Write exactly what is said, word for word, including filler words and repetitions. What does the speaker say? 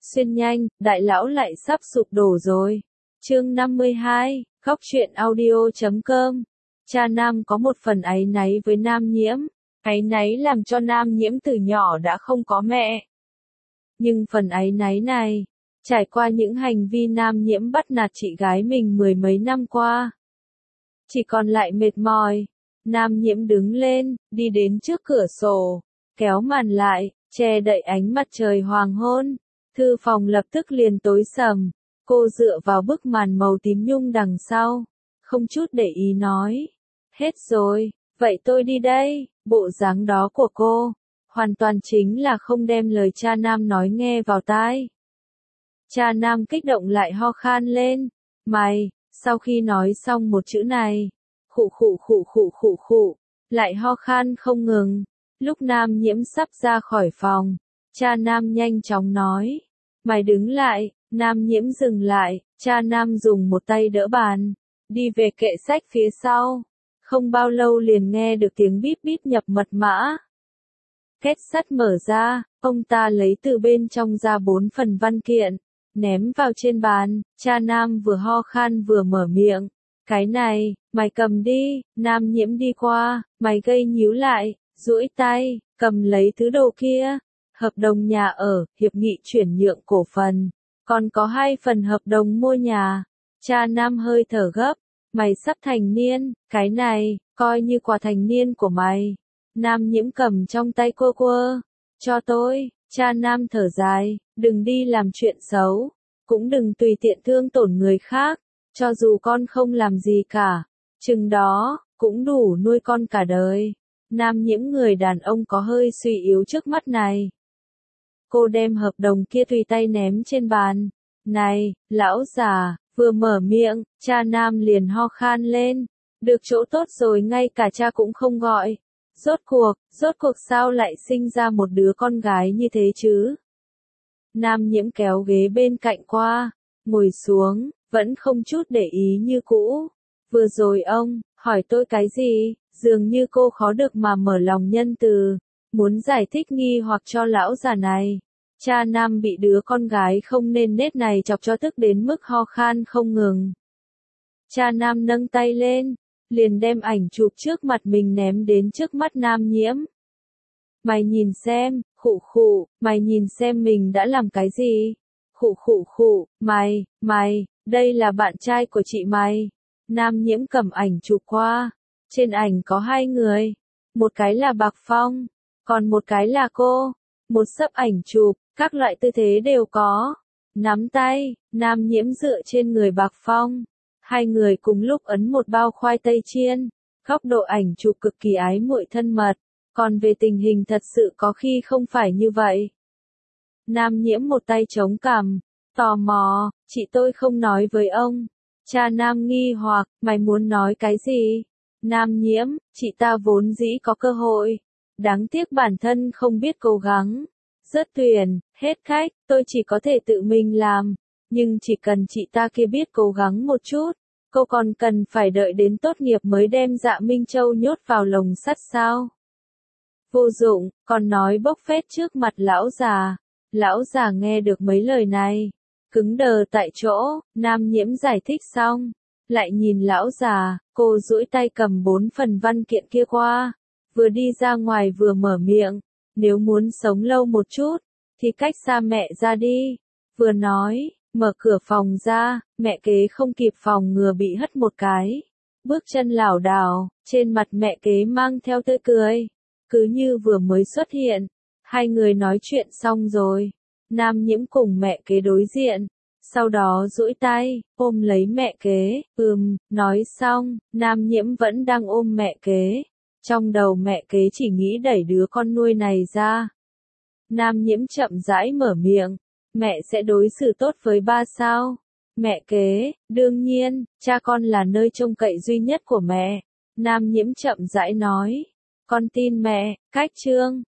Xuyên nhanh, đại lão lại sắp sụp đổ rồi. Chương năm mươi hai, Góc truyện audio chấm com. Cha Nam có một phần áy náy với Nam Nhiễm. Áy náy làm cho Nam Nhiễm từ nhỏ đã không có mẹ. Nhưng phần áy náy này, trải qua những hành vi Nam Nhiễm bắt nạt chị gái mình mười mấy năm qua, chỉ còn lại mệt mỏi. Nam Nhiễm đứng lên, đi đến trước cửa sổ, kéo màn lại, che đậy ánh mặt trời hoàng hôn. Thư phòng lập tức liền tối sầm. Cô dựa vào bức màn màu tím nhung đằng sau, không chút để ý nói. Hết rồi, vậy tôi đi đây. Bộ dáng đó của cô, hoàn toàn chính là không đem lời cha Nam nói nghe vào tai. Cha Nam kích động lại ho khan lên. Mày, sau khi nói xong một chữ này, khụ khụ khụ khụ khụ khụ, lại ho khan không ngừng. Lúc Nam Nhiễm sắp ra khỏi phòng, cha Nam nhanh chóng nói. Mày đứng lại. Nam Nhiễm dừng lại, cha Nam dùng một tay đỡ bàn, đi về kệ sách phía sau. Không bao lâu liền nghe được tiếng bíp bíp nhập mật mã. Két sắt mở ra, ông ta lấy từ bên trong ra bốn phần văn kiện, ném vào trên bàn. Cha Nam vừa ho khan vừa mở miệng. Cái này, mày cầm đi. Nam Nhiễm đi qua, mày gây nhíu lại, duỗi tay, cầm lấy thứ đồ kia. Hợp đồng nhà ở, hiệp nghị chuyển nhượng cổ phần. Còn có hai phần hợp đồng mua nhà. Cha Nam hơi thở gấp. Mày sắp thành niên, cái này, coi như quà thành niên của mày. Nam Nhiễm cầm trong tay quơ quơ. Cho tôi. Cha Nam thở dài. Đừng đi làm chuyện xấu. Cũng đừng tùy tiện thương tổn người khác. Cho dù con không làm gì cả, chừng đó, cũng đủ nuôi con cả đời. Nam Nhiễm người đàn ông có hơi suy yếu trước mắt này. Cô đem hợp đồng kia tùy tay ném trên bàn. Này, lão già, vừa mở miệng, cha Nam liền ho khan lên. Được chỗ tốt rồi ngay cả cha cũng không gọi. Rốt cuộc, rốt cuộc sao lại sinh ra một đứa con gái như thế chứ? Nam Nhiễm kéo ghế bên cạnh qua, ngồi xuống, vẫn không chút để ý như cũ. Vừa rồi ông, hỏi tôi cái gì? Dường như cô khó được mà mở lòng nhân từ. Muốn giải thích nghi hoặc cho lão già này. Cha Nam bị đứa con gái không nên nết này chọc cho tức đến mức ho khan không ngừng. Cha Nam nâng tay lên, liền đem ảnh chụp trước mặt mình ném đến trước mắt Nam Nhiễm. Mày nhìn xem, khụ khụ, mày nhìn xem mình đã làm cái gì? Khụ khụ khụ, mày, mày, đây là bạn trai của chị mày. Nam Nhiễm cầm ảnh chụp qua. Trên ảnh có hai người. Một cái là Bạc Phong, còn một cái là cô. Một sấp ảnh chụp, các loại tư thế đều có. Nắm tay, Nam Nhiễm dựa trên người Bạc Phong. Hai người cùng lúc ấn một bao khoai tây chiên. Góc độ ảnh chụp cực kỳ ái muội thân mật. Còn về tình hình thật sự có khi không phải như vậy. Nam Nhiễm một tay chống cằm, tò mò, chị tôi không nói với ông. Cha Nam nghi hoặc, mày muốn nói cái gì? Nam Nhiễm, chị ta vốn dĩ có cơ hội. Đáng tiếc bản thân không biết cố gắng. Rớt tuyển, hết khách, tôi chỉ có thể tự mình làm. Nhưng chỉ cần chị ta kia biết cố gắng một chút, cô còn cần phải đợi đến tốt nghiệp mới đem Dạ Minh Châu nhốt vào lồng sắt sao? Vô dụng, còn nói bốc phét trước mặt lão già. Lão già nghe được mấy lời này, cứng đờ tại chỗ. Nam Nhiễm giải thích xong, lại nhìn lão già. Cô duỗi tay cầm bốn phần văn kiện kia qua, vừa đi ra ngoài vừa mở miệng. Nếu muốn sống lâu một chút, thì cách xa mẹ ra đi. Vừa nói, mở cửa phòng ra, mẹ kế không kịp phòng ngừa bị hất một cái. Bước chân lảo đảo, trên mặt mẹ kế mang theo tươi cười. Cứ như vừa mới xuất hiện. Hai người nói chuyện xong rồi. Nam Nhiễm cùng mẹ kế đối diện. Sau đó duỗi tay, ôm lấy mẹ kế. Ừm, nói xong, Nam Nhiễm vẫn đang ôm mẹ kế. Trong đầu mẹ kế chỉ nghĩ đẩy đứa con nuôi này ra. Nam Nhiễm chậm rãi mở miệng. Mẹ sẽ đối xử tốt với ba sao? Mẹ kế, đương nhiên, cha con là nơi trông cậy duy nhất của mẹ. Nam Nhiễm chậm rãi nói. Con tin mẹ. Cách chương.